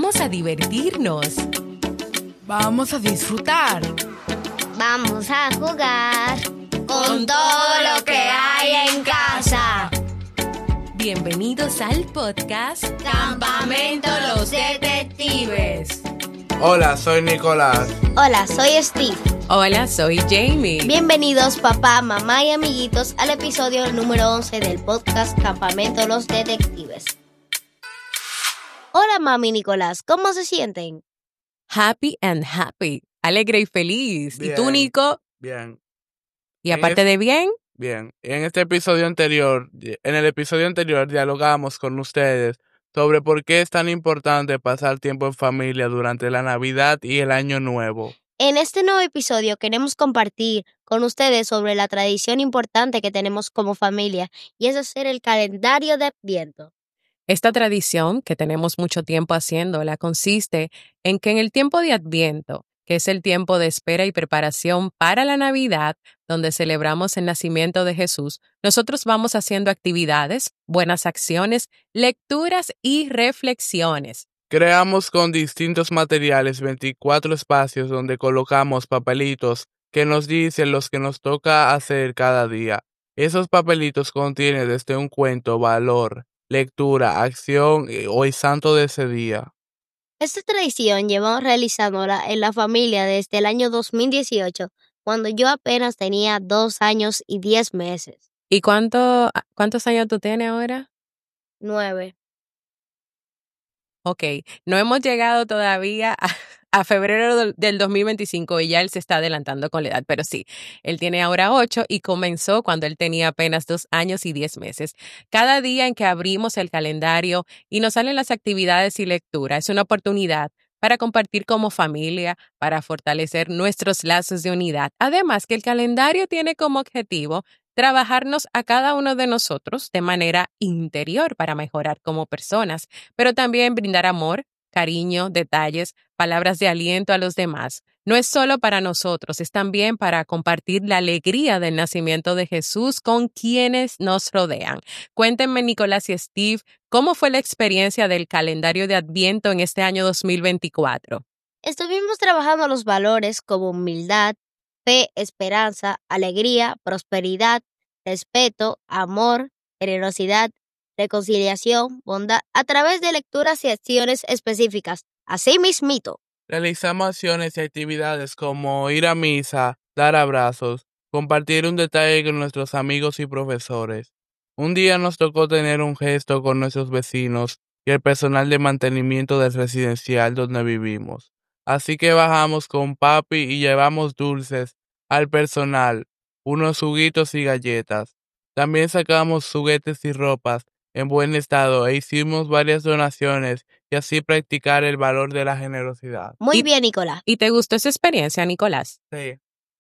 Vamos a divertirnos. Vamos a disfrutar. Vamos a jugar con todo lo que hay en casa. Bienvenidos al podcast Campamento Los Detectives. Hola, soy Nicolás. Hola, soy Steve. Hola, soy Jamie. Bienvenidos papá, mamá y amiguitos al episodio número 11 del podcast Campamento Los Detectives. Hola mami y Nicolás, ¿cómo se sienten? Happy and happy. Alegre y feliz. Bien. ¿Y tú, Nico? Bien, ¿Y aparte de bien? bien. En el episodio anterior dialogamos con ustedes sobre por qué es tan importante pasar tiempo en familia durante la Navidad y el Año Nuevo. En este nuevo episodio queremos compartir con ustedes sobre la tradición importante que tenemos como familia y es hacer el calendario de Adviento. Esta tradición, que tenemos mucho tiempo haciéndola, consiste en que en el tiempo de Adviento, que es el tiempo de espera y preparación para la Navidad, donde celebramos el nacimiento de Jesús, nosotros vamos haciendo actividades, buenas acciones, lecturas y reflexiones. Creamos con distintos materiales 24 espacios donde colocamos papelitos que nos dicen los que nos toca hacer cada día. Esos papelitos contienen desde un cuento, valor, lectura, acción o el santo de ese día. Esta tradición llevamos realizándola en la familia desde el año 2018, cuando yo apenas tenía 2 años y 10 meses. ¿Y cuántos años tú tienes ahora? 9. Ok, no hemos llegado todavía a febrero del 2025 y ya él se está adelantando con la edad, pero sí, él tiene ahora 8 y comenzó cuando él tenía apenas 2 años y 10 meses. Cada día en que abrimos el calendario y nos salen las actividades y lectura es una oportunidad para compartir como familia, para fortalecer nuestros lazos de unidad. Además que el calendario tiene como objetivo trabajarnos a cada uno de nosotros de manera interior para mejorar como personas, pero también brindar amor, cariño, detalles, palabras de aliento a los demás. No es solo para nosotros, es también para compartir la alegría del nacimiento de Jesús con quienes nos rodean. Cuéntenme, Nicolás y Steve, ¿cómo fue la experiencia del calendario de Adviento en este año 2024? Estuvimos trabajando los valores como humildad, fe, esperanza, alegría, prosperidad, respeto, amor, generosidad, reconciliación, bondad, a través de lecturas y acciones específicas. Así mismito. Realizamos acciones y actividades como ir a misa, dar abrazos, compartir un detalle con nuestros amigos y profesores. Un día nos tocó tener un gesto con nuestros vecinos y el personal de mantenimiento del residencial donde vivimos. Así que bajamos con papi y llevamos dulces al personal, unos juguitos y galletas. También sacamos juguetes y ropas en buen estado e hicimos varias donaciones y así practicar el valor de la generosidad. Muy bien, Nicolás. ¿Y te gustó esa experiencia, Nicolás? Sí.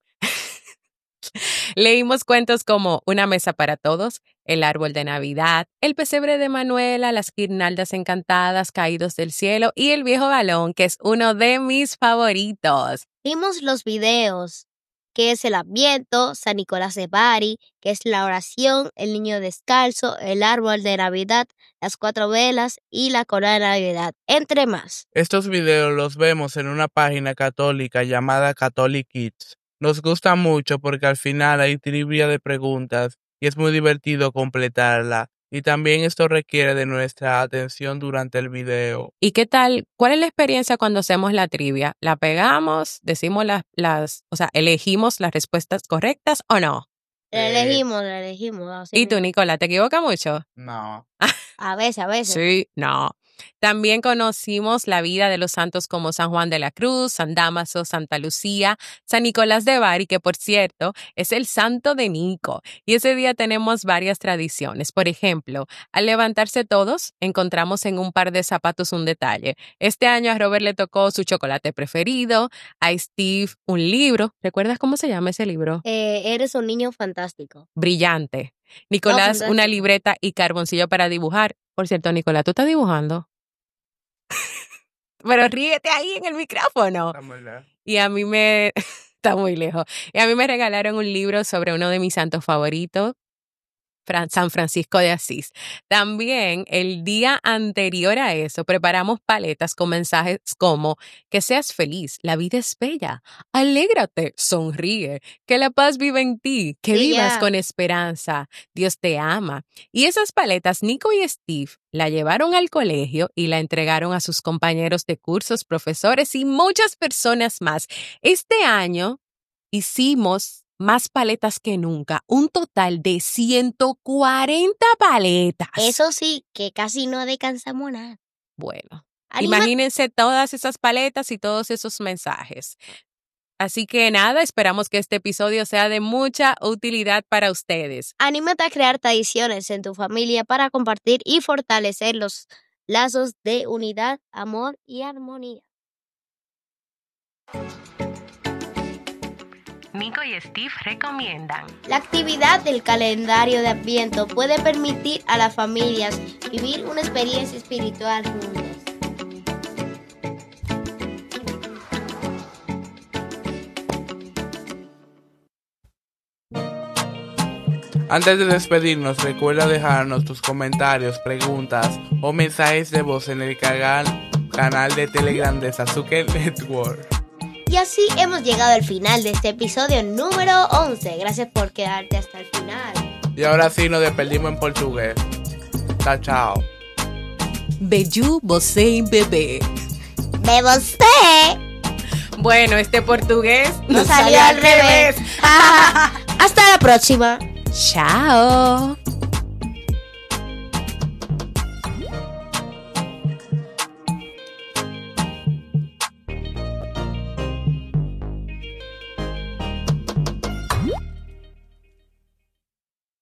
Leímos cuentos como Una mesa para todos, El árbol de Navidad, El pesebre de Manuela, Las guirnaldas encantadas caídos del cielo y El viejo balón, que es uno de mis favoritos. Vimos los videos, que es el Adviento, San Nicolás de Bari, que es la oración, el niño descalzo, el árbol de Navidad, las 4 velas y la corona de Navidad, entre más. Estos videos los vemos en una página católica llamada Catholic Kids. Nos gusta mucho porque al final hay trivia de preguntas y es muy divertido completarla. Y también esto requiere de nuestra atención durante el video. ¿Y qué tal? ¿Cuál es la experiencia cuando hacemos la trivia? ¿La pegamos? ¿Decimos elegimos las respuestas correctas o no? La elegimos. Así ¿Y tú, mismo. Nicola, te equivocas mucho? No. A veces. Sí, no. También conocimos la vida de los santos como San Juan de la Cruz, San Dámaso, Santa Lucía, San Nicolás de Bari, que por cierto es el santo de Nico. Y ese día tenemos varias tradiciones. Por ejemplo, al levantarse todos, encontramos en un par de zapatos un detalle. Este año a Robert le tocó su chocolate preferido, a Steve un libro. ¿Recuerdas cómo se llama ese libro? Eres un niño fantástico. Brillante. Nicolás, fantástico. una libreta y carboncillo para dibujar. Por cierto, Nicolás, ¿tú estás dibujando? Pero ríete ahí en el micrófono. Y a mí está muy lejos. Y a mí me regalaron un libro sobre uno de mis santos favoritos, San Francisco de Asís. También el día anterior a eso preparamos paletas con mensajes como que seas feliz, la vida es bella, alégrate, sonríe, que la paz vive en ti, que vivas con esperanza, Dios te ama. Y esas paletas Nico y Steve la llevaron al colegio y la entregaron a sus compañeros de cursos, profesores y muchas personas más. Este año hicimos más paletas que nunca, un total de 140 paletas. Eso sí, que casi no descansamos nada. Bueno, imagínense todas esas paletas y todos esos mensajes. Así que nada, esperamos que este episodio sea de mucha utilidad para ustedes. Anímate a crear tradiciones en tu familia para compartir y fortalecer los lazos de unidad, amor y armonía. Nico y Steve recomiendan. La actividad del calendario de Adviento puede permitir a las familias vivir una experiencia espiritual juntos. Antes de despedirnos, recuerda dejarnos tus comentarios, preguntas o mensajes de voz en el canal de Telegram de Sasuke Network. Y así hemos llegado al final de este episodio número 11. Gracias por quedarte hasta el final. Y ahora sí nos despedimos en portugués. Chao. Beijo você bebé. ¡De você! Bueno, este portugués nos salió al revés. Hasta la próxima. Chao.